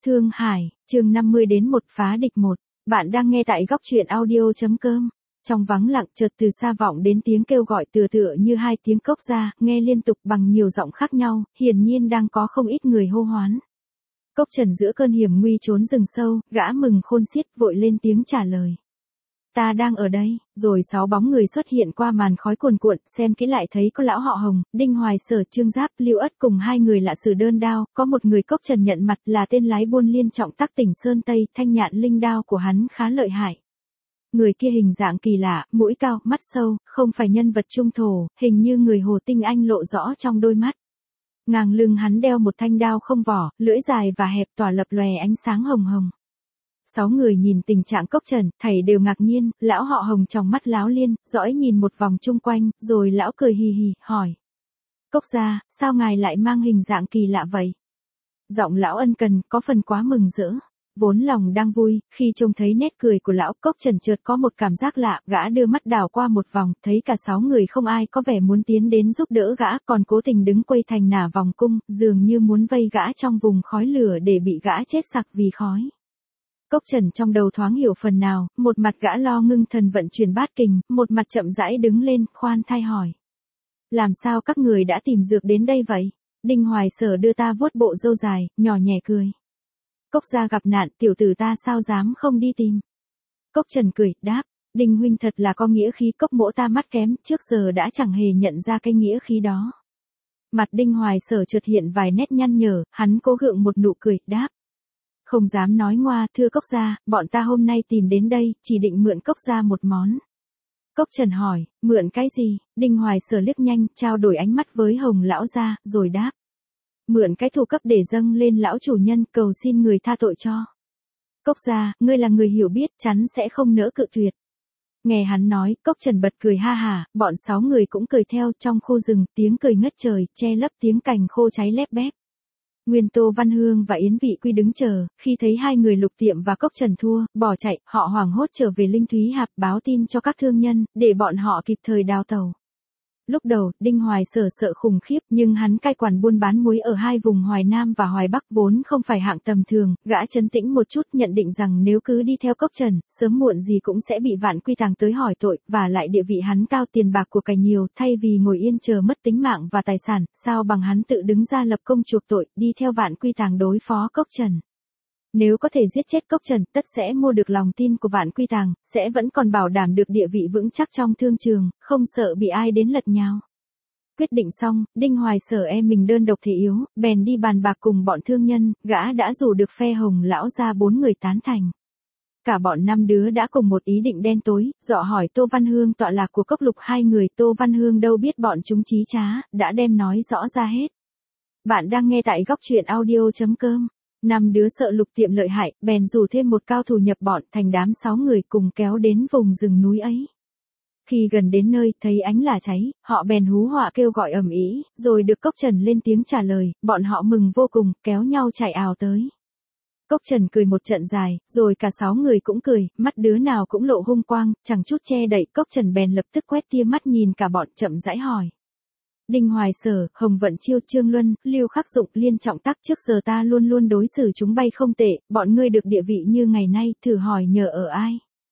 Thương Hải, chương 50 đến 1 phá địch 1. Bạn đang nghe tại góc truyện audio.com. Trong vắng lặng chợt từ xa vọng đến tiếng kêu gọi tựa như hai tiếng cốc ra, nghe liên tục bằng nhiều giọng khác nhau, hiển nhiên đang có không ít người hô hoán. Cốc Trần giữa cơn hiểm nguy trốn rừng sâu, gã mừng khôn xiết vội lên tiếng trả lời. Ta đang ở đây, rồi 6 bóng người xuất hiện qua màn khói cuồn cuộn, xem kỹ lại thấy có lão họ Hồng, Đinh Hoài Sở, Trương Giáp, Lưu Ất cùng hai người lạ sử đơn đao, có một người Cốc Trần nhận mặt là tên lái buôn Liên Trọng Tắc tỉnh Sơn Tây, thanh nhạn linh đao của hắn khá lợi hại. Người kia hình dạng kỳ lạ, mũi cao, mắt sâu, không phải nhân vật trung thổ, hình như người Hồ Tinh Anh lộ rõ trong đôi mắt. Ngang lưng hắn đeo một thanh đao không vỏ, lưỡi dài và hẹp tỏa lập lòe ánh sáng hồng hồng. 6 người nhìn tình trạng Cốc Trần, thảy đều ngạc nhiên, lão họ Hồng trong mắt láo liên, dõi nhìn một vòng chung quanh, rồi lão cười hì hì, hỏi. Cốc gia, sao ngài lại mang hình dạng kỳ lạ vậy? Giọng lão ân cần, có phần quá mừng rỡ. Vốn lòng đang vui, khi trông thấy nét cười của lão, Cốc Trần chợt có một cảm giác lạ, gã đưa mắt đảo qua một vòng, thấy cả 6 người không ai có vẻ muốn tiến đến giúp đỡ gã, còn cố tình đứng quây thành nả vòng cung, dường như muốn vây gã trong vùng khói lửa để bị gã chết sặc vì khói. Cốc Trần trong đầu thoáng hiểu phần nào, một mặt gã lo ngưng thần vận chuyển bát kình, một mặt chậm rãi đứng lên, khoan thai hỏi. Làm sao các người đã tìm dược đến đây vậy? Đinh Hoài Sở đưa ta vuốt bộ râu dài, nhỏ nhẹ cười. Cốc gia gặp nạn, tiểu tử ta sao dám không đi tìm? Cốc Trần cười, đáp, Đinh huynh thật là có nghĩa khí, Cốc mỗ ta mắt kém, trước giờ đã chẳng hề nhận ra cái nghĩa khí đó. Mặt Đinh Hoài Sở chợt hiện vài nét nhăn nhở, hắn cố gượng một nụ cười, đáp. Không dám nói ngoa, thưa Cốc gia, bọn ta hôm nay tìm đến đây, chỉ định mượn Cốc gia một món. Cốc Trần hỏi, mượn cái gì? Đinh Hoài Sở liếc nhanh, trao đổi ánh mắt với Hồng lão gia, rồi đáp. Mượn cái thù cấp để dâng lên lão chủ nhân, cầu xin người tha tội cho. Cốc gia, ngươi là người hiểu biết, chắn sẽ không nỡ cự tuyệt. Nghe hắn nói, Cốc Trần bật cười ha hả, bọn 6 người cũng cười theo, trong khu rừng, tiếng cười ngất trời, che lấp tiếng cành khô cháy lép bép. Nguyên Tô Văn Hương và Yến Vị Quy đứng chờ, khi thấy hai người Lục Tiệm và Cốc Trần thua, bỏ chạy, họ hoảng hốt trở về Linh Thúy Hạp báo tin cho các thương nhân, để bọn họ kịp thời đào tàu. Lúc đầu, Đinh Hoài Sở sợ khủng khiếp, nhưng hắn cai quản buôn bán muối ở hai vùng Hoài Nam và Hoài Bắc vốn không phải hạng tầm thường, gã trấn tĩnh một chút nhận định rằng nếu cứ đi theo Cốc Trần, sớm muộn gì cũng sẽ bị Vạn Quy Tàng tới hỏi tội, và lại địa vị hắn cao, tiền bạc của cải nhiều, thay vì ngồi yên chờ mất tính mạng và tài sản, sao bằng hắn tự đứng ra lập công chuộc tội, đi theo Vạn Quy Tàng đối phó Cốc Trần. Nếu có thể giết chết Cốc Trần, tất sẽ mua được lòng tin của Vạn Quy Tàng, sẽ vẫn còn bảo đảm được địa vị vững chắc trong thương trường, không sợ bị ai đến lật nhào. Quyết định xong, Đinh Hoài Sở mình đơn độc thể yếu, bèn đi bàn bạc cùng bọn thương nhân, gã đã rủ được phe Hồng lão ra 4 người tán thành. Cả bọn 5 đứa đã cùng một ý định đen tối, dọ hỏi Tô Văn Hương tọa lạc của Cốc Lục. Hai người Tô Văn Hương đâu biết bọn chúng trí trá, đã đem nói rõ ra hết. Bạn đang nghe tại góc truyện audio.com. 5 đứa sợ Lục Tiệm lợi hại, bèn rủ thêm một cao thủ nhập bọn, thành đám 6 người cùng kéo đến vùng rừng núi ấy. Khi gần đến nơi, thấy ánh lửa cháy, họ bèn hú họa kêu gọi ầm ĩ, rồi được Cốc Trần lên tiếng trả lời, bọn họ mừng vô cùng, kéo nhau chạy ào tới. Cốc Trần cười một trận dài, rồi cả 6 người cũng cười, mắt đứa nào cũng lộ hung quang, chẳng chút che đậy, Cốc Trần bèn lập tức quét tia mắt nhìn cả bọn, chậm rãi hỏi. Đinh Hoài Sở, Hồng Vận Chiêu, Trương Luân, Lưu Khắc Dụng, Liên Trọng Tắc, trước giờ ta luôn luôn đối xử chúng bay không tệ, bọn ngươi được địa vị như ngày nay, thử hỏi nhờ ở ai?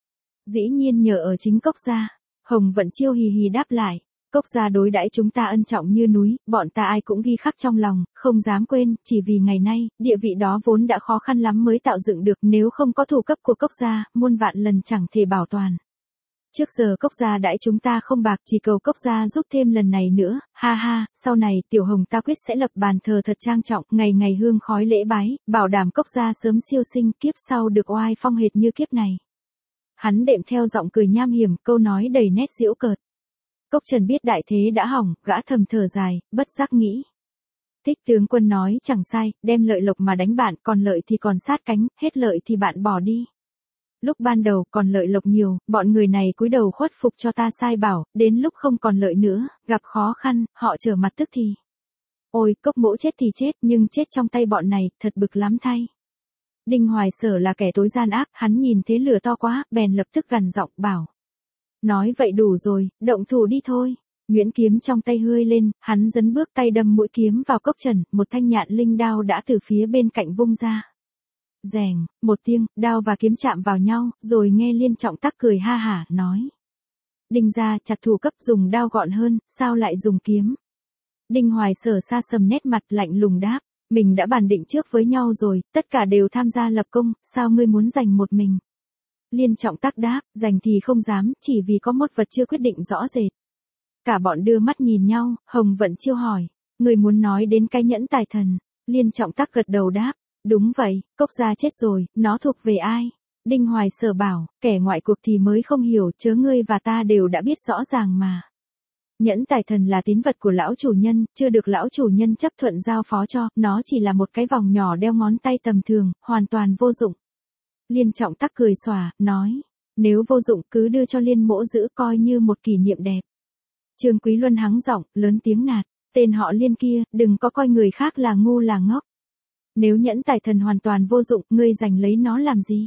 Dĩ nhiên nhờ ở chính Cốc gia. Hồng Vận Chiêu hì hì đáp lại. Cốc gia đối đãi chúng ta ân trọng như núi, bọn ta ai cũng ghi khắc trong lòng, không dám quên, chỉ vì ngày nay, địa vị đó vốn đã khó khăn lắm mới tạo dựng được, nếu không có thù cấp của Cốc gia, muôn vạn lần chẳng thể bảo toàn. Trước giờ Cốc gia đãi chúng ta không bạc, chỉ cầu Cốc gia giúp thêm lần này nữa, ha ha, sau này Tiểu Hồng ta quyết sẽ lập bàn thờ thật trang trọng, ngày ngày hương khói lễ bái, bảo đảm Cốc gia sớm siêu sinh, kiếp sau được oai phong hệt như kiếp này. Hắn đệm theo giọng cười nham hiểm, câu nói đầy nét giễu cợt. Cốc Trần biết đại thế đã hỏng, gã thầm thở dài, bất giác nghĩ. Thích tướng quân nói chẳng sai, đem lợi lộc mà đánh bạn, còn lợi thì còn sát cánh, hết lợi thì bạn bỏ đi. Lúc ban đầu còn lợi lộc nhiều, bọn người này cúi đầu khuất phục cho ta sai bảo, đến lúc không còn lợi nữa, gặp khó khăn, họ trở mặt tức thì. Ôi, Cốc mỗ chết thì chết, nhưng chết trong tay bọn này, thật bực lắm thay. Đinh Hoài Sở là kẻ tối gian ác, hắn nhìn thế lửa to quá, bèn lập tức gằn giọng, bảo. Nói vậy đủ rồi, động thủ đi thôi. Nguyễn kiếm trong tay hơi lên, hắn dấn bước tay đâm mũi kiếm vào Cốc Trần, một thanh nhạn linh đao đã từ phía bên cạnh vung ra. rèng, một tiếng, đao và kiếm chạm vào nhau, rồi nghe Liên Trọng Tắc cười ha hả, nói. Đinh gia chặt thủ cấp dùng đao gọn hơn, sao lại dùng kiếm? Đinh Hoài Sở sa sầm nét mặt lạnh lùng đáp, mình đã bàn định trước với nhau rồi, tất cả đều tham gia lập công, sao ngươi muốn giành một mình? Liên Trọng Tắc đáp, giành thì không dám, chỉ vì có một vật chưa quyết định rõ rệt. Cả bọn đưa mắt nhìn nhau, Hồng Vận Chiêu hỏi, ngươi muốn nói đến cái nhẫn tài thần? Liên Trọng Tắc gật đầu đáp, đúng vậy, Cốc gia chết rồi, nó thuộc về ai? Đinh Hoài Sở bảo, kẻ ngoại cuộc thì mới không hiểu, chớ ngươi và ta đều đã biết rõ ràng mà. Nhẫn tài thần là tín vật của lão chủ nhân, chưa được lão chủ nhân chấp thuận giao phó cho, nó chỉ là một cái vòng nhỏ đeo ngón tay tầm thường, hoàn toàn vô dụng. Liên Trọng Tắc cười xòa, nói, nếu vô dụng cứ đưa cho Liên mỗ giữ coi như một kỷ niệm đẹp. Trương Quý Luân hắng giọng, lớn tiếng nạt, tên họ Liên kia, đừng có coi người khác là ngu là ngốc. Nếu nhẫn tài thần hoàn toàn vô dụng, ngươi giành lấy nó làm gì?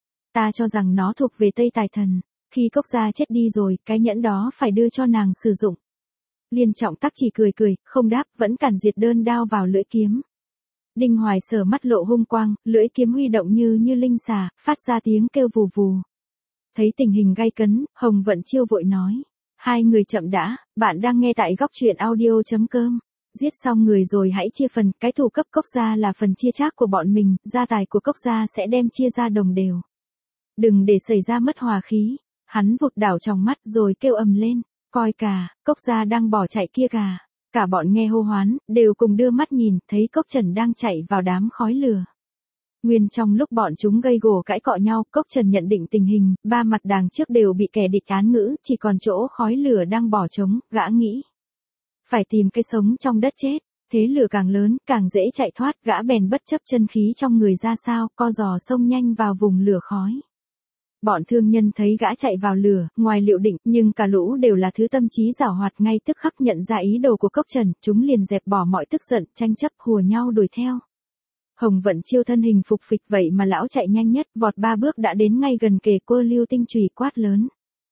Ta cho rằng nó thuộc về Tây Tài Thần. Khi Cốc gia chết đi rồi, cái nhẫn đó phải đưa cho nàng sử dụng. Liên Trọng Tắc chỉ cười cười, không đáp, vẫn cản diệt đơn đao vào lưỡi kiếm. Đinh Hoài Sở mắt lộ hung quang, lưỡi kiếm huy động như linh xà, phát ra tiếng kêu vù vù. Thấy tình hình gay cấn, Hồng Vận Chiêu vội nói. Hai người chậm đã, bạn đang nghe tại góc truyện audio.com. Giết xong người rồi hãy chia phần, cái thủ cấp Cốc gia là phần chia chác của bọn mình, gia tài của Cốc gia sẽ đem chia ra đồng đều. Đừng để xảy ra mất hòa khí. Hắn vụt đảo trong mắt rồi kêu ầm lên, coi kà, Cốc gia đang bỏ chạy kia kà. Cả bọn nghe hô hoán, đều cùng đưa mắt nhìn, thấy Cốc Trần đang chạy vào đám khói lửa. Nguyên trong lúc bọn chúng gây gổ cãi cọ nhau, Cốc Trần nhận định tình hình, ba mặt đàng trước đều bị kẻ địch án ngữ, chỉ còn chỗ khói lửa đang bỏ trống, gã nghĩ. Phải tìm cái sống trong đất chết, thế lửa càng lớn, càng dễ chạy thoát, gã bèn bất chấp chân khí trong người ra sao, co giò xông nhanh vào vùng lửa khói. Bọn thương nhân thấy gã chạy vào lửa, ngoài liệu định, nhưng cả lũ đều là thứ tâm trí giảo hoạt, ngay tức khắc nhận ra ý đồ của Cốc Trần, chúng liền dẹp bỏ mọi tức giận, tranh chấp hùa nhau đuổi theo. Hồng Vận Chiêu thân hình phục phịch vậy mà lão chạy nhanh nhất, vọt 3 bước đã đến ngay gần kề Quơ Lưu tinh chùy quát lớn.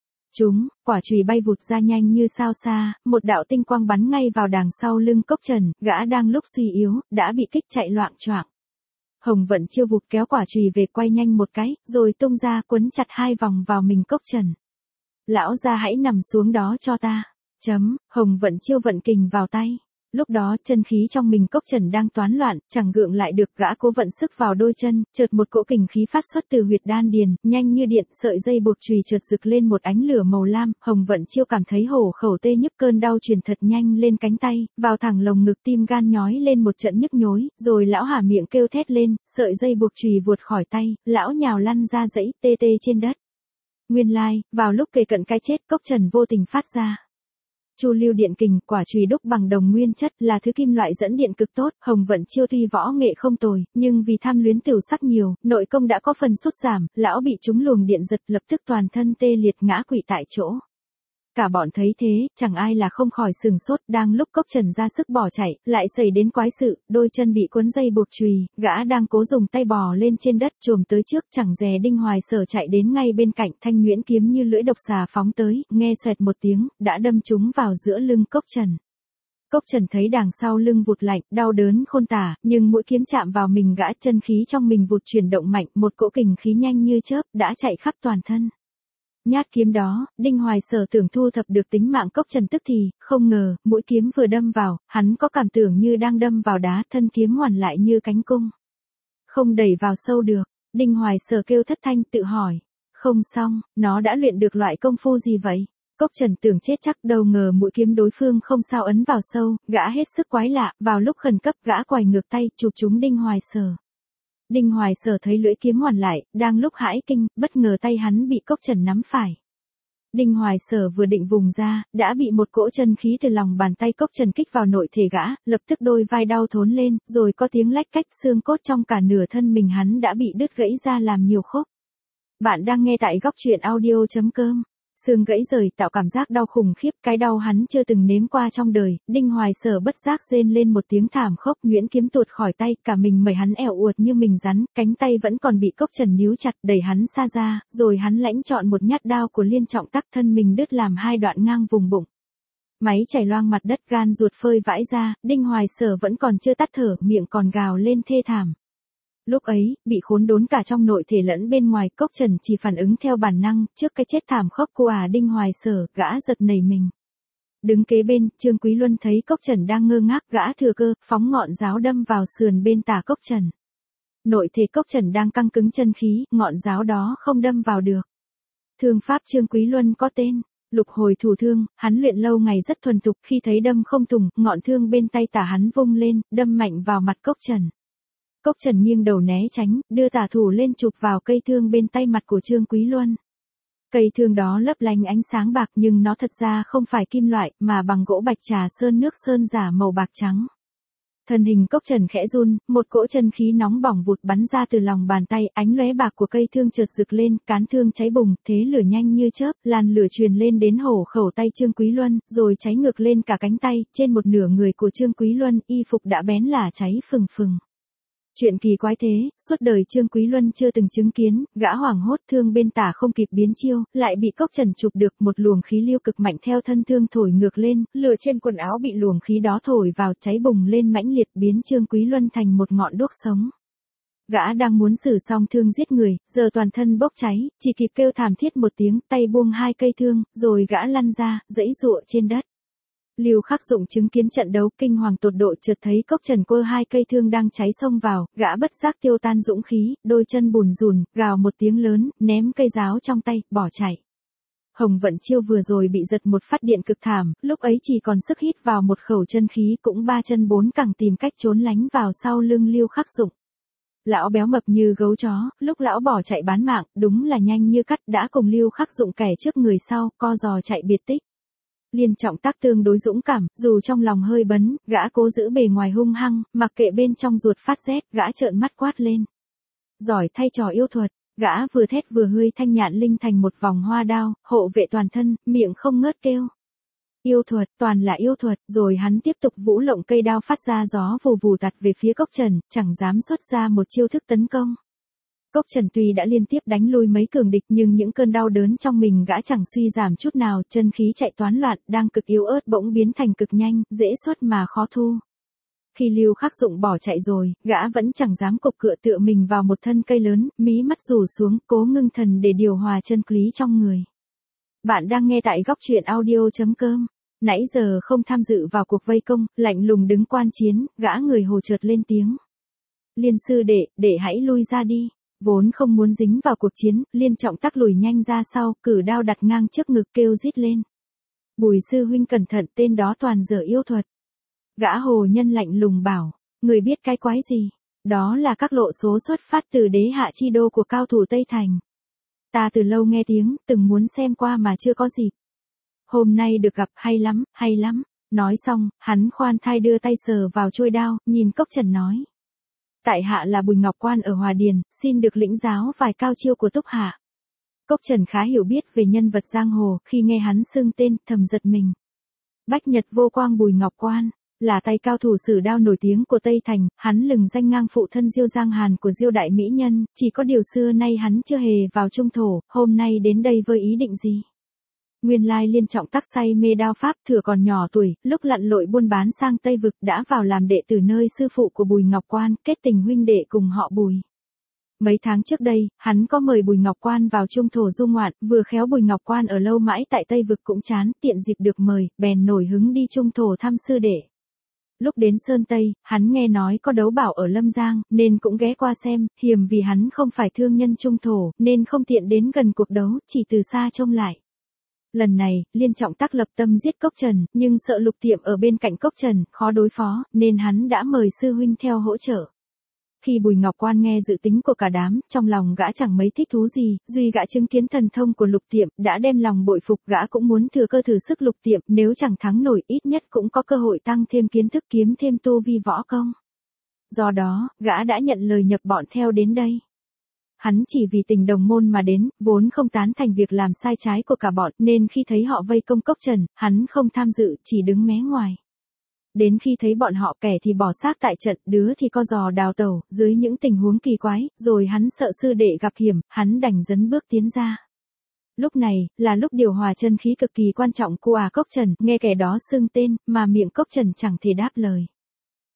Quả chùy bay vụt ra nhanh như sao xa, một đạo tinh quang bắn ngay vào đằng sau lưng Cốc Trần, gã đang lúc suy yếu, đã bị kích chạy loạng choạng. Hồng Vận Chiêu vụt kéo quả chùy về quay nhanh một cái, rồi tung ra quấn chặt 2 vòng vào mình Cốc Trần. Lão gia hãy nằm xuống đó cho ta. Hồng Vận Chiêu vận kình vào tay. Lúc đó chân khí trong mình Cốc Trần đang toán loạn, chẳng gượng lại được, gã cố vận sức vào đôi chân, chợt một cỗ kình khí phát xuất từ huyệt đan điền, nhanh như điện, sợi dây buộc chùy chợt rực lên một ánh lửa màu lam, Hồng Vận Chiêu cảm thấy hổ khẩu tê nhức, cơn đau truyền thật nhanh lên cánh tay, vào thẳng lồng ngực, tim gan nhói lên một trận nhức nhối, rồi lão há miệng kêu thét lên, sợi dây buộc chùy vuột khỏi tay, lão nhào lăn ra dãy tê tê trên đất. Nguyên lai, vào lúc kề cận cái chết, Cốc Trần vô tình phát ra Chu Lưu điện kình, quả chùy đúc bằng đồng nguyên chất, là thứ kim loại dẫn điện cực tốt. Hồng Vận Chiêu tuy võ nghệ không tồi, nhưng vì tham luyến tửu sắc nhiều, nội công đã có phần sút giảm, lão bị trúng luồng điện giật, lập tức toàn thân tê liệt ngã quỵ tại chỗ. Cả bọn thấy thế, chẳng ai là không khỏi sừng sốt, đang lúc Cốc Trần ra sức bỏ chạy, lại xảy đến quái sự, đôi chân bị cuốn dây buộc chùy, gã đang cố dùng tay bò lên trên đất, chồm tới trước, chẳng dè Đinh Hoài Sở chạy đến ngay bên cạnh, thanh nhuyễn kiếm như lưỡi độc xà phóng tới, nghe xoẹt một tiếng, đã đâm trúng vào giữa lưng Cốc Trần. Cốc Trần thấy đằng sau lưng vụt lạnh, đau đớn khôn tả, nhưng mũi kiếm chạm vào mình gã, chân khí trong mình vụt chuyển động mạnh, một cỗ kình khí nhanh như chớp, đã chạy khắp toàn thân. Nhát kiếm đó, Đinh Hoài Sở tưởng thu thập được tính mạng Cốc Trần tức thì, không ngờ, mũi kiếm vừa đâm vào, hắn có cảm tưởng như đang đâm vào đá, thân kiếm hoàn lại như cánh cung. Không đẩy vào sâu được, Đinh Hoài Sở kêu thất thanh tự hỏi. Không xong, nó đã luyện được loại công phu gì vậy? Cốc Trần tưởng chết chắc, đâu ngờ mũi kiếm đối phương không sao ấn vào sâu, gã hết sức quái lạ, vào lúc khẩn cấp gã quài ngược tay, chụp trúng Đinh Hoài Sở. Đinh Hoài Sở thấy lưỡi kiếm hoàn lại, đang lúc hãi kinh, bất ngờ tay hắn bị Cốc Trần nắm phải. Đinh Hoài Sở vừa định vùng ra, đã bị một cỗ chân khí từ lòng bàn tay Cốc Trần kích vào nội thể gã, lập tức đôi vai đau thốn lên, rồi có tiếng lách cách, xương cốt trong cả nửa thân mình hắn đã bị đứt gãy ra làm nhiều khúc. Bạn đang nghe tại góc truyện audio.com. Xương gãy rời tạo cảm giác đau khủng khiếp, cái đau hắn chưa từng nếm qua trong đời. Đinh Hoài Sở bất giác rên lên một tiếng thảm khốc, nhuyễn kiếm tuột khỏi tay, cả mình mẩy hắn ẻo uột như mình rắn, cánh tay vẫn còn bị Cốc Trần níu chặt, đẩy hắn xa ra, rồi hắn lãnh chọn một nhát đao của Liên Trọng Tắc, thân mình đứt làm 2 đoạn ngang vùng bụng. Máy chảy loang mặt đất, gan ruột phơi vãi ra, Đinh Hoài Sở vẫn còn chưa tắt thở, miệng còn gào lên thê thảm. Lúc ấy, bị khốn đốn cả trong nội thể lẫn bên ngoài, Cốc Trần chỉ phản ứng theo bản năng, trước cái chết thảm khốc của Đinh Hoài Sở, gã giật nảy mình. Đứng kế bên, Trương Quý Luân thấy Cốc Trần đang ngơ ngác, gã thừa cơ, phóng ngọn giáo đâm vào sườn bên tả Cốc Trần. Nội thể Cốc Trần đang căng cứng chân khí, ngọn giáo đó không đâm vào được. Thương pháp Trương Quý Luân có tên Lục Hồi Thủ Thương, hắn luyện lâu ngày rất thuần thục, khi thấy đâm không thủng, ngọn thương bên tay tả hắn vung lên, đâm mạnh vào mặt Cốc Trần. Cốc Trần nghiêng đầu né tránh, đưa tả thủ lên chụp vào cây thương bên tay mặt của Trương Quý Luân. Cây thương đó lấp lánh ánh sáng bạc nhưng nó thật ra không phải kim loại mà bằng gỗ bạch trà sơn nước sơn giả màu bạc trắng. Thân hình Cốc Trần khẽ run, một cỗ chân khí nóng bỏng vụt bắn ra từ lòng bàn tay, ánh lóe bạc của cây thương chợt rực lên, cán thương cháy bùng, thế lửa nhanh như chớp, làn lửa truyền lên đến hổ khẩu tay Trương Quý Luân, rồi cháy ngược lên cả cánh tay, trên một nửa người của Trương Quý Luân, y phục đã bén lả cháy phừng phừng. Chuyện kỳ quái thế, suốt đời Trương Quý Luân chưa từng chứng kiến, gã hoảng hốt, thương bên tả không kịp biến chiêu, lại bị Cốc Trần chụp được, một luồng khí lưu cực mạnh theo thân thương thổi ngược lên, lửa trên quần áo bị luồng khí đó thổi vào, cháy bùng lên mãnh liệt, biến Trương Quý Luân thành một ngọn đuốc sống. Gã đang muốn sử xong thương giết người, giờ toàn thân bốc cháy, chỉ kịp kêu thảm thiết một tiếng, tay buông hai cây thương, rồi gã lăn ra, giãy giụa trên đất. Lưu Khắc Dụng chứng kiến trận đấu, kinh hoàng tột độ, chợt thấy Cốc Trần quơ hai cây thương đang cháy xông vào, gã bất giác tiêu tan dũng khí, đôi chân bùn rùn, gào một tiếng lớn, ném cây giáo trong tay, bỏ chạy. Hồng Vận Chiêu vừa rồi bị giật một phát điện cực thảm, lúc ấy chỉ còn sức hít vào một khẩu chân khí, cũng ba chân bốn cẳng tìm cách trốn lánh vào sau lưng Lưu Khắc Dụng. Lão béo mập như gấu chó, lúc lão bỏ chạy bán mạng, đúng là nhanh như cắt, đã cùng Lưu Khắc Dụng kẻ trước người sau, co giò chạy biệt tích. Liên Trọng Tác tương đối dũng cảm, dù trong lòng hơi bấn, gã cố giữ bề ngoài hung hăng, mặc kệ bên trong ruột phát rét, gã trợn mắt quát lên. Giỏi thay trò yêu thuật, gã vừa thét vừa hươi thanh nhạn linh thành một vòng hoa đao, hộ vệ toàn thân, miệng không ngớt kêu. Yêu thuật, toàn là yêu thuật, rồi hắn tiếp tục vũ lộng cây đao phát ra gió vù vù tạt về phía Cốc Trần, chẳng dám xuất ra một chiêu thức tấn công. Cốc Trần tuy đã liên tiếp đánh lui mấy cường địch nhưng những cơn đau đớn trong mình gã chẳng suy giảm chút nào, chân khí chạy toán loạn, đang cực yếu ớt bỗng biến thành cực nhanh, dễ xuất mà khó thu. Khi Lưu Khắc Dụng bỏ chạy rồi, gã vẫn chẳng dám cục cựa tựa mình vào một thân cây lớn, mí mắt rủ xuống, cố ngưng thần để điều hòa chân khí trong người. Bạn đang nghe tại góc truyện audio.com. Nãy giờ không tham dự vào cuộc vây công, lạnh lùng đứng quan chiến, gã người hồ chợt lên tiếng. Liên sư đệ hãy lui ra đi. Vốn không muốn dính vào cuộc chiến, Liên Trọng Tác lùi nhanh ra sau, cử đao đặt ngang trước ngực kêu rít lên. Bùi sư huynh cẩn thận, tên đó toàn dở yêu thuật. Gã hồ nhân lạnh lùng bảo, người biết cái quái gì? Đó là các lộ số xuất phát từ đế hạ chi đô của cao thủ Tây Thành. Ta từ lâu nghe tiếng, từng muốn xem qua mà chưa có dịp. Hôm nay được gặp, hay lắm, hay lắm. Nói xong, hắn khoan thai đưa tay sờ vào trôi đao, nhìn Cốc Trần nói. Tại hạ là Bùi Ngọc Quan ở Hòa Điền, xin được lĩnh giáo vài cao chiêu của Túc hạ. Cốc Trần khá hiểu biết về nhân vật giang hồ, khi nghe hắn xưng tên, thầm giật mình. Bách Nhật Vô Quang Bùi Ngọc Quan, là tay cao thủ sử đao nổi tiếng của Tây Thành, hắn lừng danh ngang phụ thân Diêu Giang Hàn của Diêu đại mỹ nhân, chỉ có điều xưa nay hắn chưa hề vào trung thổ, hôm nay đến đây với ý định gì? Nguyên lai Liên Trọng Tác say mê đao pháp, thừa còn nhỏ tuổi, lúc lặn lội buôn bán sang Tây Vực đã vào làm đệ tử nơi sư phụ của Bùi Ngọc Quan, kết tình huynh đệ cùng họ Bùi. Mấy tháng trước đây, hắn có mời Bùi Ngọc Quan vào trung thổ du ngoạn, vừa khéo Bùi Ngọc Quan ở lâu mãi tại Tây Vực cũng chán, tiện dịp được mời, bèn nổi hứng đi trung thổ thăm sư đệ. Lúc đến Sơn Tây, hắn nghe nói có đấu bảo ở Lâm Giang, nên cũng ghé qua xem, hiềm vì hắn không phải thương nhân trung thổ, nên không tiện đến gần cuộc đấu, chỉ từ xa trông lại. Lần này, Liên Trọng Tác lập tâm giết Cốc Trần, nhưng sợ Lục Tiệm ở bên cạnh Cốc Trần, khó đối phó, nên hắn đã mời sư huynh theo hỗ trợ. Khi Bùi Ngọc Quan nghe dự tính của cả đám, trong lòng gã chẳng mấy thích thú gì, duy gã chứng kiến thần thông của Lục Tiệm, đã đem lòng bội phục, gã cũng muốn thừa cơ thử sức Lục Tiệm, nếu chẳng thắng nổi ít nhất cũng có cơ hội tăng thêm kiến thức, kiếm thêm tu vi võ công. Do đó, gã đã nhận lời nhập bọn theo đến đây. Hắn chỉ vì tình đồng môn mà đến, vốn không tán thành việc làm sai trái của cả bọn, nên khi thấy họ vây công Cốc Trần, hắn không tham dự, chỉ đứng mé ngoài. Đến khi thấy bọn họ, kẻ thì bỏ xác tại trận, đứa thì co giò đào tẩu, dưới những tình huống kỳ quái, rồi hắn sợ sư đệ gặp hiểm, hắn đành dấn bước tiến ra. Lúc này, là lúc điều hòa chân khí cực kỳ quan trọng của Cốc Trần, nghe kẻ đó xưng tên, mà miệng Cốc Trần chẳng thể đáp lời.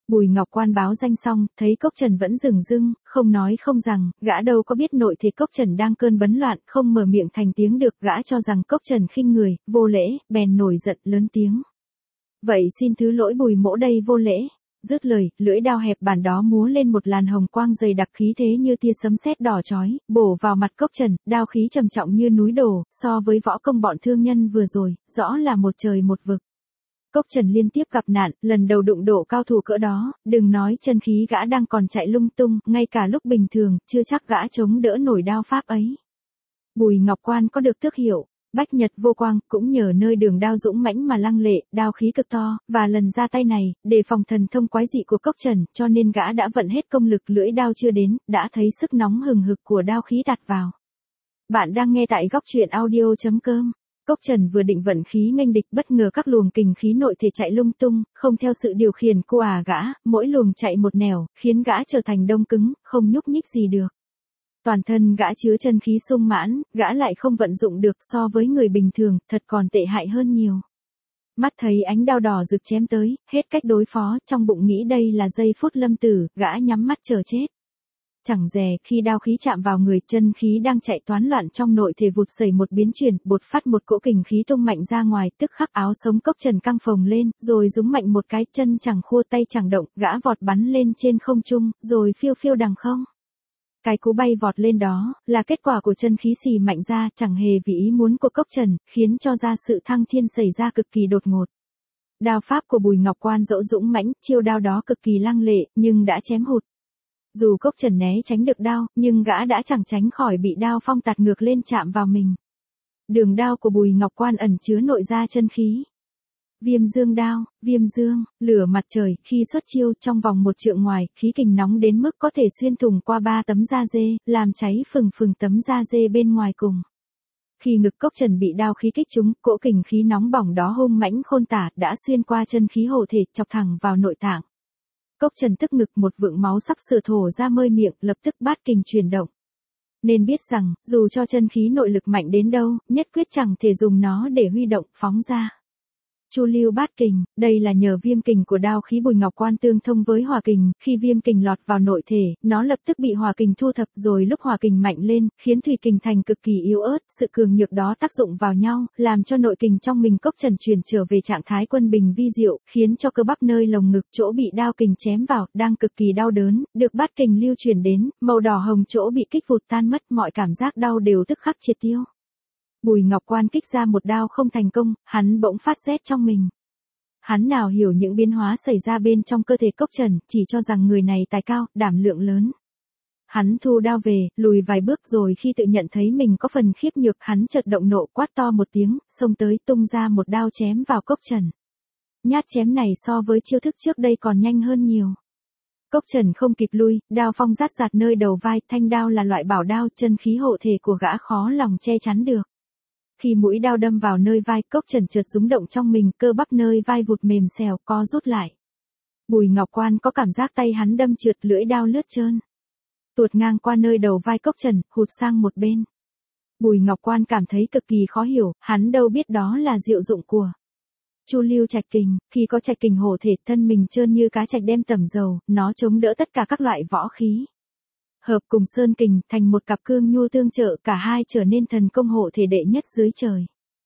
Bùi Ngọc Quan báo danh xong, thấy Cốc Trần vẫn dửng dưng, không nói không rằng, gã đâu có biết nội thể Cốc Trần đang cơn bấn loạn, không mở miệng thành tiếng được, gã cho rằng Cốc Trần khinh người, vô lễ, bèn nổi giận lớn tiếng. Vậy xin thứ lỗi Bùi mỗ đây vô lễ. Dứt lời, lưỡi đao hẹp bản đó múa lên một làn hồng quang dày đặc khí thế như tia sấm sét đỏ chói, bổ vào mặt Cốc Trần, đao khí trầm trọng như núi đổ, so với võ công bọn thương nhân vừa rồi, rõ là một trời một vực. Cốc Trần liên tiếp gặp nạn, lần đầu đụng độ cao thủ cỡ đó, đừng nói chân khí gã đang còn chạy lung tung, ngay cả lúc bình thường, chưa chắc gã chống đỡ nổi đao pháp ấy. Bùi Ngọc Quan có được tước hiệu Bách Nhật Vô Quang, cũng nhờ nơi đường đao dũng mãnh mà lăng lệ, đao khí cực to, và lần ra tay này, để phòng thần thông quái dị của Cốc Trần, cho nên gã đã vận hết công lực, lưỡi đao chưa đến, đã thấy sức nóng hừng hực của đao khí tạt vào. Bạn đang nghe tại góc truyện audio.com. Cốc Trần vừa định vận khí nghênh địch, bất ngờ các luồng kình khí nội thể chạy lung tung, không theo sự điều khiển của gã, mỗi luồng chạy một nẻo, khiến gã trở thành đông cứng, không nhúc nhích gì được. Toàn thân gã chứa chân khí sung mãn, gã lại không vận dụng được, so với người bình thường, thật còn tệ hại hơn nhiều. Mắt thấy ánh đao đỏ rực chém tới, hết cách đối phó, trong bụng nghĩ đây là giây phút lâm tử, gã nhắm mắt chờ chết. Chẳng dè, khi đao khí chạm vào người, chân khí đang chạy toán loạn trong nội thể vụt sẩy một biến chuyển, bột phát một cỗ kình khí tung mạnh ra ngoài, tức khắc áo sống Cốc Trần căng phồng lên, rồi giúng mạnh một cái, chân chẳng khua tay chẳng động, gã vọt bắn lên trên không trung, rồi phiêu phiêu đằng không. Cái cú bay vọt lên đó, là kết quả của chân khí xì mạnh ra, chẳng hề vì ý muốn của Cốc Trần, khiến cho ra sự thăng thiên xảy ra cực kỳ đột ngột. Đao pháp của Bùi Ngọc Quan dẫu dũng mãnh, chiêu đao đó cực kỳ lăng lệ, nhưng đã chém hụt. Dù Cốc Trần né tránh được đao, nhưng gã đã chẳng tránh khỏi bị đao phong tạt ngược lên chạm vào mình. Đường đao của Bùi Ngọc Quan ẩn chứa nội ra chân khí. Viêm dương đao, viêm dương, lửa mặt trời, khi xuất chiêu trong vòng 1 trượng ngoài, khí kình nóng đến mức có thể xuyên thủng qua 3 tấm da dê, làm cháy phừng phừng tấm da dê bên ngoài cùng. Khi ngực Cốc Trần bị đao khí kích trúng, cỗ kình khí nóng bỏng đó hung mãnh khôn tả, đã xuyên qua chân khí hộ thể, chọc thẳng vào nội tạng. Cốc Trần tức ngực, một vượng máu sắc sửa thổ ra mơi miệng, lập tức bát kình chuyển động. Nên biết rằng, dù cho chân khí nội lực mạnh đến đâu, nhất quyết chẳng thể dùng nó để huy động, phóng ra. Chu lưu bát kình, đây là nhờ viêm kình của đao khí Bùi Ngọc Quan tương thông với hỏa kình, khi viêm kình lọt vào nội thể, nó lập tức bị hỏa kình thu thập, rồi lúc hỏa kình mạnh lên, khiến thủy kình thành cực kỳ yếu ớt, sự cường nhược đó tác dụng vào nhau, làm cho nội kình trong mình Cốc Trần chuyển trở về trạng thái quân bình vi diệu, khiến cho cơ bắp nơi lồng ngực chỗ bị đao kình chém vào, đang cực kỳ đau đớn, được bát kình lưu chuyển đến, màu đỏ hồng chỗ bị kích vụt tan mất, mọi cảm giác đau đều tức khắc triệt tiêu. Bùi Ngọc Quan kích ra một đao không thành công, hắn bỗng phát rét trong mình. Hắn nào hiểu những biến hóa xảy ra bên trong cơ thể Cốc Trần, chỉ cho rằng người này tài cao, đảm lượng lớn. Hắn thu đao về, lùi vài bước, rồi khi tự nhận thấy mình có phần khiếp nhược, hắn chợt động nộ, quát to một tiếng, xông tới tung ra một đao chém vào Cốc Trần. Nhát chém này so với chiêu thức trước đây còn nhanh hơn nhiều. Cốc Trần không kịp lui, đao phong rát rạt nơi đầu vai, thanh đao là loại bảo đao, chân khí hộ thể của gã khó lòng che chắn được. Khi mũi đao đâm vào nơi vai, Cốc Trần chợt rúng động trong mình, cơ bắp nơi vai vụt mềm xèo, co rút lại. Bùi Ngọc Quan có cảm giác tay hắn đâm trượt, lưỡi đao lướt trơn, tuột ngang qua nơi đầu vai Cốc Trần, hụt sang một bên. Bùi Ngọc Quan cảm thấy cực kỳ khó hiểu, hắn đâu biết đó là diệu dụng của Chu lưu trạch kình. Khi có trạch kình hộ thể, thân mình trơn như cá trạch đem tẩm dầu, nó chống đỡ tất cả các loại võ khí. Hợp cùng sơn kình, thành một cặp cương nhu tương trợ, cả hai trở nên thần công hộ thể đệ nhất dưới trời.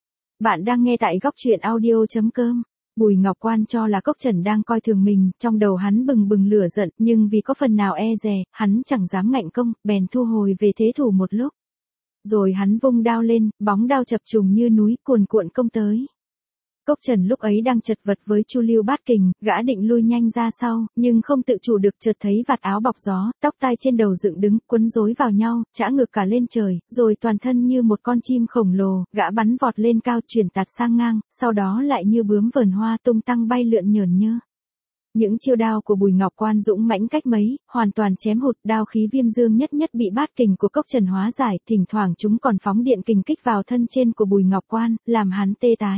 Bạn đang nghe tại góc truyện audio.com. Bùi Ngọc Quan cho là Cốc Trần đang coi thường mình, trong đầu hắn bừng bừng lửa giận, nhưng vì có phần nào e dè, hắn chẳng dám ngạnh công, bèn thu hồi về thế thủ một lúc. Rồi hắn vung đao lên, bóng đao chập trùng như núi, cuồn cuộn công tới. Cốc Trần lúc ấy đang chật vật với Chu lưu bát kình, gã định lui nhanh ra sau, nhưng không tự chủ được, chợt thấy vạt áo bọc gió, tóc tai trên đầu dựng đứng, quấn rối vào nhau, chả ngược cả lên trời, rồi toàn thân như một con chim khổng lồ, gã bắn vọt lên cao, chuyển tạt sang ngang, sau đó lại như bướm vờn hoa tung tăng bay lượn nhởn nhơ. Những chiêu đao của Bùi Ngọc Quan dũng mãnh cách mấy, hoàn toàn chém hụt, đao khí viêm dương nhất nhất bị bát kình của Cốc Trần hóa giải, thỉnh thoảng chúng còn phóng điện kình kích vào thân trên của Bùi Ngọc Quan, làm hắn tê tái.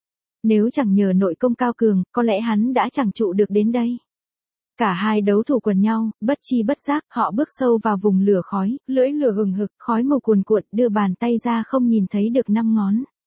Nếu chẳng nhờ nội công cao cường, có lẽ hắn đã chẳng trụ được đến đây. Cả hai đấu thủ quần nhau, bất chi bất giác, họ bước sâu vào vùng lửa khói, lưỡi lửa hừng hực, khói mù cuồn cuộn, đưa bàn tay ra không nhìn thấy được 5 ngón.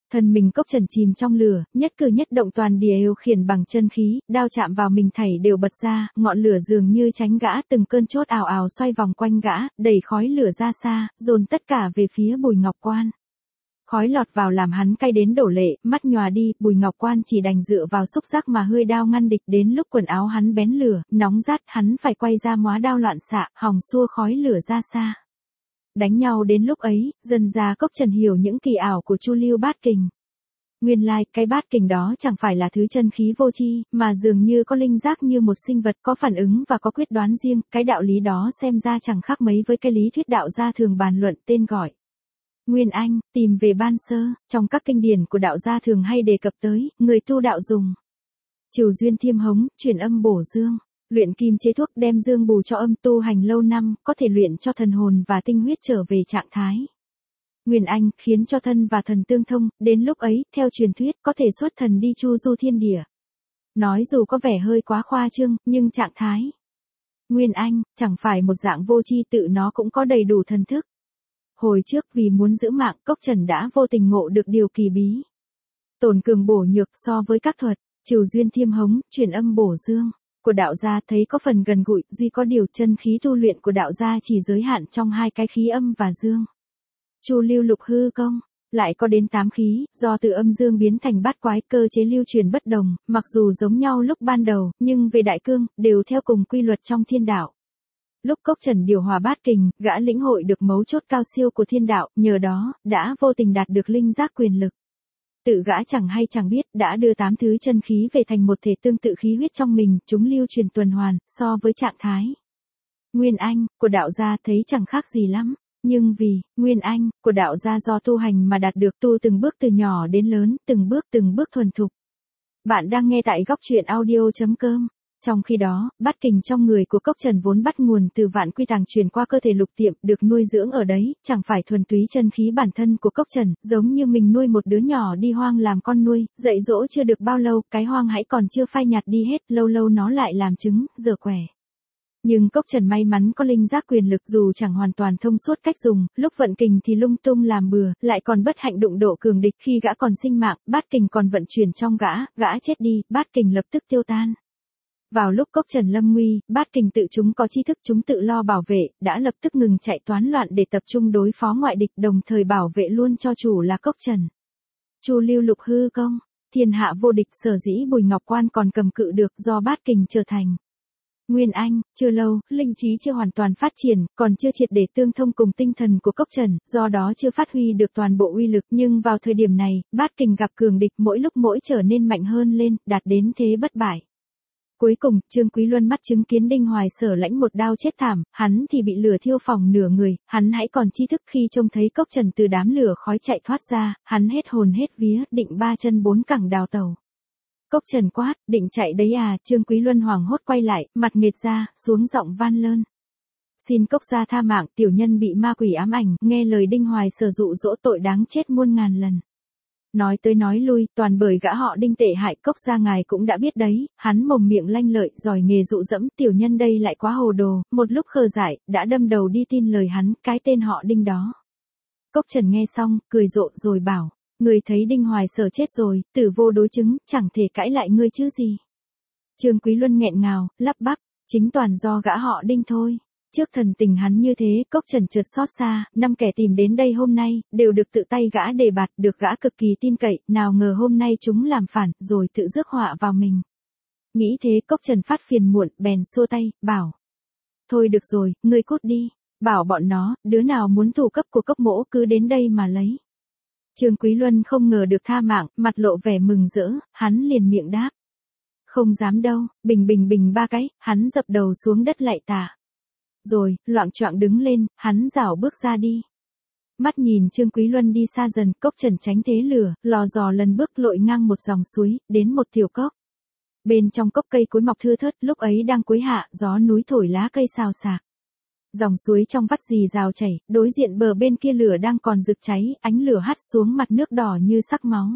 Thân mình Cốc Trần chìm trong lửa, nhất cử nhất động toàn điều khiển bằng chân khí, đao chạm vào mình thảy đều bật ra, ngọn lửa dường như tránh gã, từng cơn chốt ào ào xoay vòng quanh gã, đẩy khói lửa ra xa, dồn tất cả về phía Bùi Ngọc Quan. Khói lọt vào làm hắn cay đến đổ lệ, mắt nhòa đi, Bùi Ngọc Quan chỉ đành dựa vào xúc giác mà hơi đao ngăn địch, đến lúc quần áo hắn bén lửa, nóng rát, hắn phải quay ra móa đao loạn xạ, hòng xua khói lửa ra xa. Đánh nhau đến lúc ấy, dần ra Cốc Trần hiểu những kỳ ảo của Chu Lưu Bát Kình. Nguyên lai, cái bát kình đó chẳng phải là thứ chân khí vô tri, mà dường như có linh giác như một sinh vật có phản ứng và có quyết đoán riêng, cái đạo lý đó xem ra chẳng khác mấy với cái lý thuyết đạo gia thường bàn luận tên gọi. Nguyên Anh, tìm về ban sơ, trong các kinh điển của đạo gia thường hay đề cập tới, người tu đạo dùng. Trừ duyên thiêm hống, chuyển âm bổ dương. Luyện kim chế thuốc đem dương bù cho âm, tu hành lâu năm, có thể luyện cho thần hồn và tinh huyết trở về trạng thái. Nguyên Anh, khiến cho thân và thần tương thông, đến lúc ấy, theo truyền thuyết, có thể xuất thần đi chu du thiên địa. Nói dù có vẻ hơi quá khoa trương, nhưng trạng thái Nguyên Anh, chẳng phải một dạng vô tri, tự nó cũng có đầy đủ thần thức. Hồi trước vì muốn giữ mạng, Cốc Trần đã vô tình ngộ được điều kỳ bí. Tổn cường bổ nhược so với các thuật, trừ duyên thiêm hống, chuyển âm bổ dương, của đạo gia thấy có phần gần gũi, duy có điều chân khí tu luyện của đạo gia chỉ giới hạn trong hai cái khí âm và dương. Chu Lưu Lục Hư Công, lại có đến 8 khí, do từ âm dương biến thành bát quái, cơ chế lưu truyền bất đồng, mặc dù giống nhau lúc ban đầu, nhưng về đại cương, đều theo cùng quy luật trong thiên đạo. Lúc Cốc Trần điều hòa bát kình, gã lĩnh hội được mấu chốt cao siêu của thiên đạo, nhờ đó, đã vô tình đạt được linh giác quyền lực. Tự gã chẳng hay chẳng biết, đã đưa 8 thứ chân khí về thành một thể tương tự khí huyết trong mình, chúng lưu truyền tuần hoàn, so với trạng thái Nguyên Anh, của đạo gia thấy chẳng khác gì lắm. Nhưng vì, Nguyên Anh, của đạo gia do tu hành mà đạt được, tu từng bước từ nhỏ đến lớn, từng bước thuần thục. Bạn đang nghe tại góc truyện audio.com. Trong khi đó, bát kình trong người của Cốc Trần vốn bắt nguồn từ vạn quy tàng truyền qua cơ thể Lục Tiệm, được nuôi dưỡng ở đấy, chẳng phải thuần túy chân khí bản thân của Cốc Trần, giống như mình nuôi một đứa nhỏ đi hoang làm con nuôi, dạy dỗ chưa được bao lâu, cái hoang hãy còn chưa phai nhạt đi hết, lâu lâu nó lại làm trứng, giờ quẻ. Nhưng Cốc Trần may mắn có linh giác quyền lực, dù chẳng hoàn toàn thông suốt cách dùng, lúc vận kình thì lung tung làm bừa, lại còn bất hạnh đụng độ cường địch, khi gã còn sinh mạng, bát kình còn vận chuyển trong gã chết đi, bát kình lập tức tiêu tan. Vào lúc Cốc Trần lâm nguy, bát kình tự chúng có tri thức, chúng tự lo bảo vệ, đã lập tức ngừng chạy toán loạn để tập trung đối phó ngoại địch, đồng thời bảo vệ luôn cho chủ là Cốc Trần. Chu Lưu Lục Hư Công, thiên hạ vô địch, sở dĩ Bùi Ngọc Quan còn cầm cự được do bát kình trở thành Nguyên Anh. Chưa lâu, linh trí chưa hoàn toàn phát triển, còn chưa triệt để tương thông cùng tinh thần của Cốc Trần, do đó chưa phát huy được toàn bộ uy lực, nhưng vào thời điểm này, bát kình gặp cường địch mỗi lúc mỗi trở nên mạnh hơn lên, đạt đến thế bất bại. Cuối cùng, Trương Quý Luân mắt chứng kiến Đinh Hoài Sở lãnh một đao chết thảm, hắn thì bị lửa thiêu phỏng nửa người, hắn hãy còn tri thức khi trông thấy Cốc Trần từ đám lửa khói chạy thoát ra, hắn hết hồn hết vía, định 3 chân 4 cẳng đào tàu. Cốc Trần quát, định chạy đấy à, Trương Quý Luân hoảng hốt quay lại, mặt nghệt ra, xuống giọng van lơn. Xin Cốc gia tha mạng, tiểu nhân bị ma quỷ ám ảnh, nghe lời Đinh Hoài Sở dụ dỗ tội đáng chết muôn ngàn lần. Nói tới nói lui, toàn bởi gã họ Đinh tệ hại, Cốc gia ngài cũng đã biết đấy, hắn mồm miệng lanh lợi, giỏi nghề dụ dẫm, tiểu nhân đây lại quá hồ đồ, một lúc khờ dại, đã đâm đầu đi tin lời hắn, cái tên họ Đinh đó. Cốc Trần nghe xong, cười rộ rồi bảo, người thấy Đinh Hoài Sở chết rồi, tử vô đối chứng, chẳng thể cãi lại ngươi chứ gì. Trương Quý Luân nghẹn ngào, lắp bắp, chính toàn do gã họ Đinh thôi. Trước thần tình hắn như thế, Cốc Trần chợt xót xa, 5 kẻ tìm đến đây hôm nay, đều được tự tay gã đề bạt, được gã cực kỳ tin cậy, nào ngờ hôm nay chúng làm phản, rồi tự rước họa vào mình. Nghĩ thế Cốc Trần phát phiền muộn, bèn xua tay, bảo. Thôi được rồi, ngươi cút đi, bảo bọn nó, đứa nào muốn thủ cấp của Cốc mỗ cứ đến đây mà lấy. Trương Quý Luân không ngờ được tha mạng, mặt lộ vẻ mừng rỡ, hắn liền miệng đáp. Không dám đâu, bình 3 cái, hắn dập đầu xuống đất lạy tạ. Rồi, loạng choạng đứng lên, hắn rảo bước ra đi. Mắt nhìn Trương Quý Luân đi xa dần, Cốc Trần tránh thế lửa, lò dò lần bước lội ngang một dòng suối, đến một tiểu cốc. Bên trong cốc cây cối mọc thưa thớt, lúc ấy đang cuối hạ, gió núi thổi lá cây xào xạc. Dòng suối trong vắt rì rào chảy, đối diện bờ bên kia lửa đang còn rực cháy, ánh lửa hắt xuống mặt nước đỏ như sắc máu.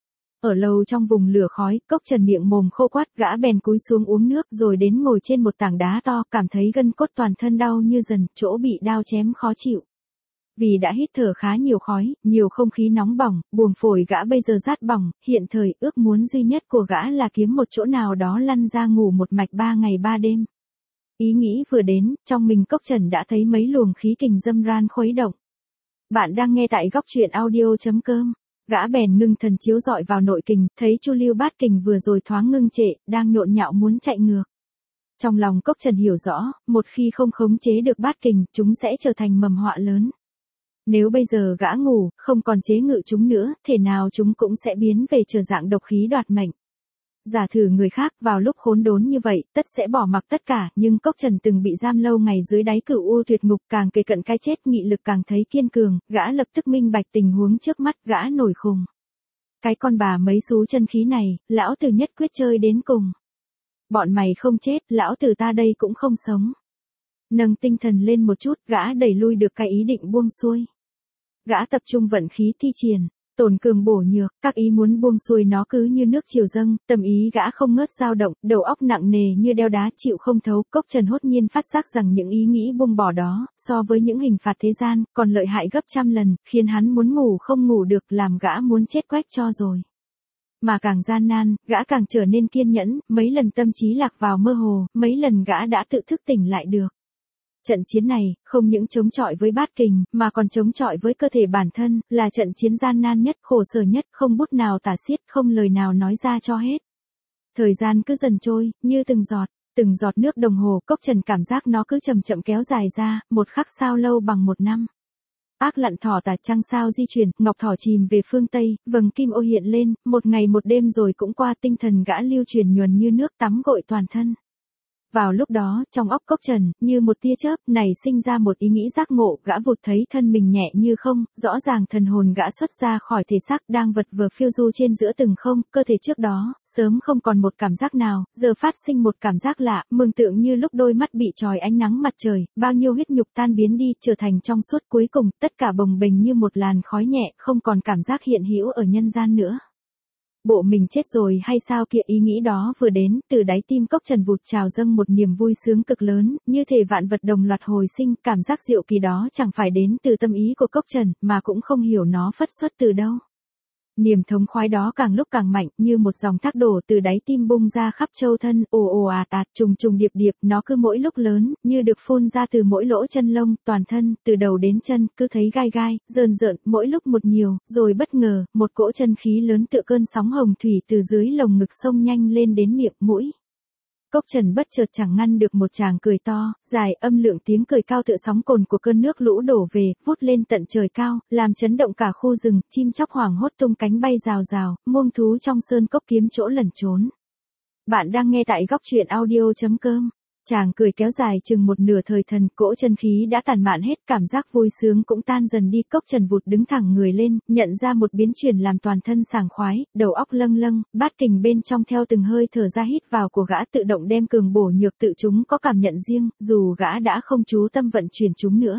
Ở lâu trong vùng lửa khói, Cốc Trần miệng mồm khô quắt, gã bèn cúi xuống uống nước rồi đến ngồi trên một tảng đá to, cảm thấy gân cốt toàn thân đau như dần, chỗ bị đao chém khó chịu. Vì đã hít thở khá nhiều khói, nhiều không khí nóng bỏng, buồng phổi gã bây giờ rát bỏng, hiện thời ước muốn duy nhất của gã là kiếm một chỗ nào đó lăn ra ngủ một mạch 3 ngày 3 đêm. Ý nghĩ vừa đến, trong mình Cốc Trần đã thấy mấy luồng khí kình dâm ran khuấy động. Bạn đang nghe tại góc truyện audio.com. Gã bèn ngưng thần chiếu dọi vào nội kình, thấy Chu Lưu Bát Kình vừa rồi thoáng ngưng trệ, đang nhộn nhạo muốn chạy ngược. Trong lòng Cốc Trần hiểu rõ, một khi không khống chế được bát kình, chúng sẽ trở thành mầm họa lớn. Nếu bây giờ gã ngủ, không còn chế ngự chúng nữa, thể nào chúng cũng sẽ biến về trở dạng độc khí đoạt mệnh. Giả thử người khác vào lúc khốn đốn như vậy, tất sẽ bỏ mặc tất cả, nhưng Cốc Trần từng bị giam lâu ngày dưới đáy cửu u tuyệt ngục, càng kề cận cái chết nghị lực càng thấy kiên cường, gã lập tức minh bạch tình huống trước mắt, gã nổi khùng. Cái con bà mấy xú chân khí này, lão tử nhất quyết chơi đến cùng. Bọn mày không chết, lão tử ta đây cũng không sống. Nâng tinh thần lên một chút, gã đẩy lui được cái ý định buông xuôi. Gã tập trung vận khí thi triển, tổn cường bổ nhược, các ý muốn buông xuôi nó cứ như nước chiều dâng, tâm ý gã không ngớt dao động, đầu óc nặng nề như đeo đá chịu không thấu. Cốc Trần hốt nhiên phát giác rằng những ý nghĩ buông bỏ đó, so với những hình phạt thế gian, còn lợi hại gấp trăm lần, khiến hắn muốn ngủ không ngủ được, làm gã muốn chết quách cho rồi. Mà càng gian nan, gã càng trở nên kiên nhẫn, mấy lần tâm trí lạc vào mơ hồ, mấy lần gã đã tự thức tỉnh lại được. Trận chiến này, không những chống chọi với bát kình, mà còn chống chọi với cơ thể bản thân, là trận chiến gian nan nhất, khổ sở nhất, không bút nào tả xiết, không lời nào nói ra cho hết. Thời gian cứ dần trôi, như từng giọt nước đồng hồ. Cốc Trần cảm giác nó cứ chậm chậm kéo dài ra, một khắc sao lâu bằng một năm. Ác lặn thỏ tà trăng sao di chuyển, ngọc thỏ chìm về phương Tây, vầng kim ô hiện lên, một ngày một đêm rồi cũng qua, tinh thần gã lưu truyền nhuần như nước tắm gội toàn thân. Vào lúc đó, trong óc Cốc Trần, như một tia chớp, nảy sinh ra một ý nghĩ giác ngộ, gã vụt thấy thân mình nhẹ như không, rõ ràng thần hồn gã xuất ra khỏi thể xác, đang vật vờ phiêu du trên giữa từng không, cơ thể trước đó, sớm không còn một cảm giác nào, giờ phát sinh một cảm giác lạ, mường tượng như lúc đôi mắt bị trói ánh nắng mặt trời, bao nhiêu huyết nhục tan biến đi, trở thành trong suốt, cuối cùng, tất cả bồng bềnh như một làn khói nhẹ, không còn cảm giác hiện hữu ở nhân gian nữa. Bộ mình chết rồi hay sao kia, ý nghĩ đó vừa đến, từ đáy tim Cốc Trần vụt trào dâng một niềm vui sướng cực lớn, như thể vạn vật đồng loạt hồi sinh, cảm giác diệu kỳ đó chẳng phải đến từ tâm ý của Cốc Trần, mà cũng không hiểu nó phất xuất từ đâu. Niềm thống khoái đó càng lúc càng mạnh, như một dòng thác đổ từ đáy tim bung ra khắp châu thân, ồ ồ ạt, trùng trùng điệp điệp, nó cứ mỗi lúc lớn, như được phun ra từ mỗi lỗ chân lông, toàn thân, từ đầu đến chân, cứ thấy gai gai, rơn rợn, mỗi lúc một nhiều, rồi bất ngờ, một cỗ chân khí lớn tựa cơn sóng hồng thủy từ dưới lồng ngực xông nhanh lên đến miệng mũi. Cốc Trần bất chợt chẳng ngăn được một tràng cười to, dài, âm lượng tiếng cười cao tựa sóng cồn của cơn nước lũ đổ về, vút lên tận trời cao, làm chấn động cả khu rừng, chim chóc hoảng hốt tung cánh bay rào rào, muông thú trong sơn cốc kiếm chỗ lẩn trốn. Bạn đang nghe tại góc truyện audio.com. Chàng cười kéo dài chừng một nửa thời thần, cỗ chân khí đã tàn mạn hết, cảm giác vui sướng cũng tan dần đi. Cốc Trần vụt đứng thẳng người lên, nhận ra một biến chuyển làm toàn thân sảng khoái, đầu óc lâng lâng, bát kình bên trong theo từng hơi thở ra hít vào của gã tự động đem cường bổ nhược tự chúng có cảm nhận riêng, dù gã đã không chú tâm vận chuyển chúng nữa.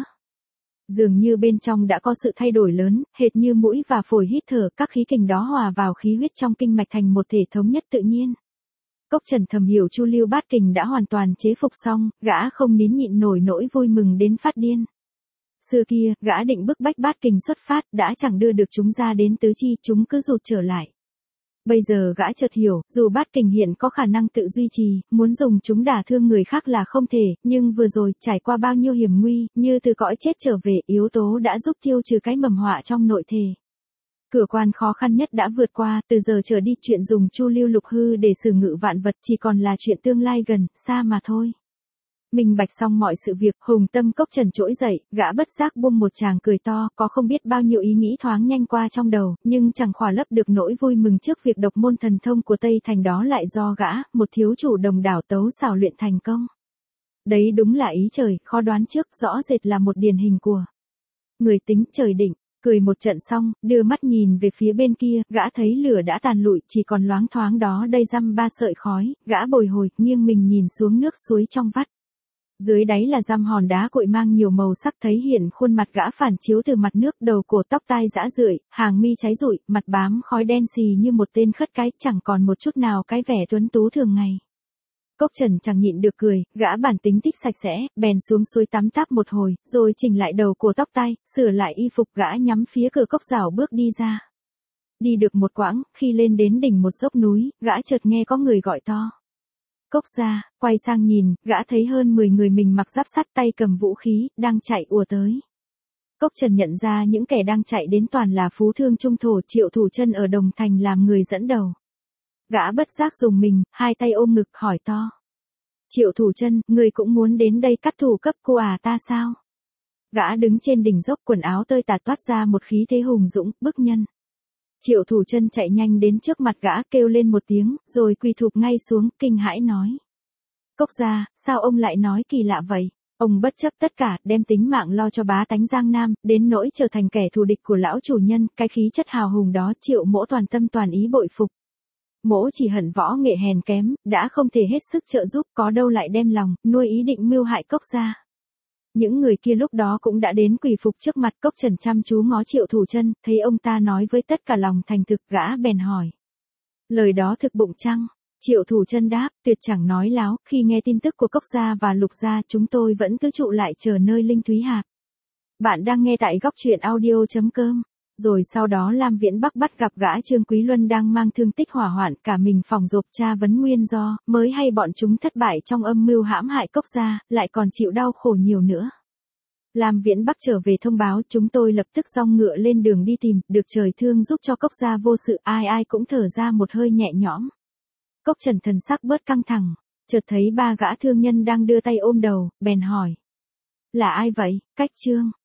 Dường như bên trong đã có sự thay đổi lớn, hệt như mũi và phổi hít thở, các khí kình đó hòa vào khí huyết trong kinh mạch thành một thể thống nhất tự nhiên. Cốc Trần thầm hiểu Chu Lưu Bát Kình đã hoàn toàn chế phục xong, gã không nín nhịn nổi nỗi vui mừng đến phát điên. Xưa kia, gã định bức bách Bát Kình xuất phát, đã chẳng đưa được chúng ra đến tứ chi, chúng cứ rụt trở lại. Bây giờ gã chợt hiểu, dù Bát Kình hiện có khả năng tự duy trì, muốn dùng chúng đả thương người khác là không thể, nhưng vừa rồi, trải qua bao nhiêu hiểm nguy, như từ cõi chết trở về, yếu tố đã giúp tiêu trừ cái mầm họa trong nội thể. Cửa quan khó khăn nhất đã vượt qua, từ giờ trở đi chuyện dùng Chu Lưu Lục Hư để xử ngự vạn vật chỉ còn là chuyện tương lai gần, xa mà thôi. Minh bạch xong mọi sự việc, hùng tâm Cốc Trần trỗi dậy, gã bất giác buông một tràng cười to, có không biết bao nhiêu ý nghĩ thoáng nhanh qua trong đầu, nhưng chẳng khỏa lấp được nỗi vui mừng trước việc độc môn thần thông của Tây Thành đó lại do gã, một thiếu chủ đồng đảo tấu xảo luyện thành công. Đấy đúng là ý trời, khó đoán trước, rõ rệt là một điển hình của người tính trời định. Cười một trận xong, đưa mắt nhìn về phía bên kia, gã thấy lửa đã tàn lụi, chỉ còn loáng thoáng đó đây dăm ba sợi khói, gã bồi hồi, nghiêng mình nhìn xuống nước suối trong vắt. Dưới đáy là dăm hòn đá cuội mang nhiều màu sắc, thấy hiện khuôn mặt gã phản chiếu từ mặt nước, đầu cổ tóc tai rã rượi, hàng mi cháy rụi, mặt bám khói đen xì như một tên khất cái, chẳng còn một chút nào cái vẻ tuấn tú thường ngày. Cốc Trần chẳng nhịn được cười, gã bản tính thích sạch sẽ, bèn xuống suối tắm táp một hồi, rồi chỉnh lại đầu cổ tóc tai, sửa lại y phục, gã nhắm phía cửa cốc rảo bước đi ra. Đi được một quãng, khi lên đến đỉnh một dốc núi, gã chợt nghe có người gọi to. Cốc gia, quay sang nhìn, gã thấy hơn 10 người mình mặc giáp sắt, tay cầm vũ khí, đang chạy ùa tới. Cốc Trần nhận ra những kẻ đang chạy đến toàn là phú thương trung thổ, Triệu Thủ Chân ở Đồng Thành làm người dẫn đầu. Gã bất giác dùng mình, hai tay ôm ngực hỏi to. Triệu Thủ Chân, người cũng muốn đến đây cắt thù cấp cô à ta sao? Gã đứng trên đỉnh dốc, quần áo tơi tả, toát ra một khí thế hùng dũng, bức nhân. Triệu Thủ Chân chạy nhanh đến trước mặt gã, kêu lên một tiếng, rồi quỳ thụp ngay xuống, kinh hãi nói. Cốc gia, sao ông lại nói kỳ lạ vậy? Ông bất chấp tất cả, đem tính mạng lo cho bá tánh Giang Nam, đến nỗi trở thành kẻ thù địch của lão chủ nhân, cái khí chất hào hùng đó Triệu mỗ toàn tâm toàn ý bội phục. Mỗ chỉ hận võ nghệ hèn kém, đã không thể hết sức trợ giúp, có đâu lại đem lòng, nuôi ý định mưu hại Cốc gia. Những người kia lúc đó cũng đã đến quỳ phục trước mặt. Cốc Trần chăm chú ngó Triệu Thủ Chân, thấy ông ta nói với tất cả lòng thành thực, gã bèn hỏi. Lời đó thực bụng chăng? Triệu Thủ Chân đáp, tuyệt chẳng nói láo, khi nghe tin tức của Cốc gia và Lục gia, chúng tôi vẫn cứ trụ lại chờ nơi Linh Thúy Hạp. Bạn đang nghe tại góc truyện audio.com. Rồi sau đó Lam Viễn Bắc bắt gặp gã Trương Quý Luân đang mang thương tích hỏa hoạn, cả mình phòng rộp, tra vấn nguyên do, mới hay bọn chúng thất bại trong âm mưu hãm hại Cốc gia, lại còn chịu đau khổ nhiều nữa. Lam Viễn Bắc trở về thông báo, chúng tôi lập tức dong ngựa lên đường đi tìm, được trời thương giúp cho Cốc gia vô sự, ai ai cũng thở ra một hơi nhẹ nhõm. Cốc Trần thần sắc bớt căng thẳng, chợt thấy ba gã thương nhân đang đưa tay ôm đầu, bèn hỏi. Là ai vậy, Cách Trương?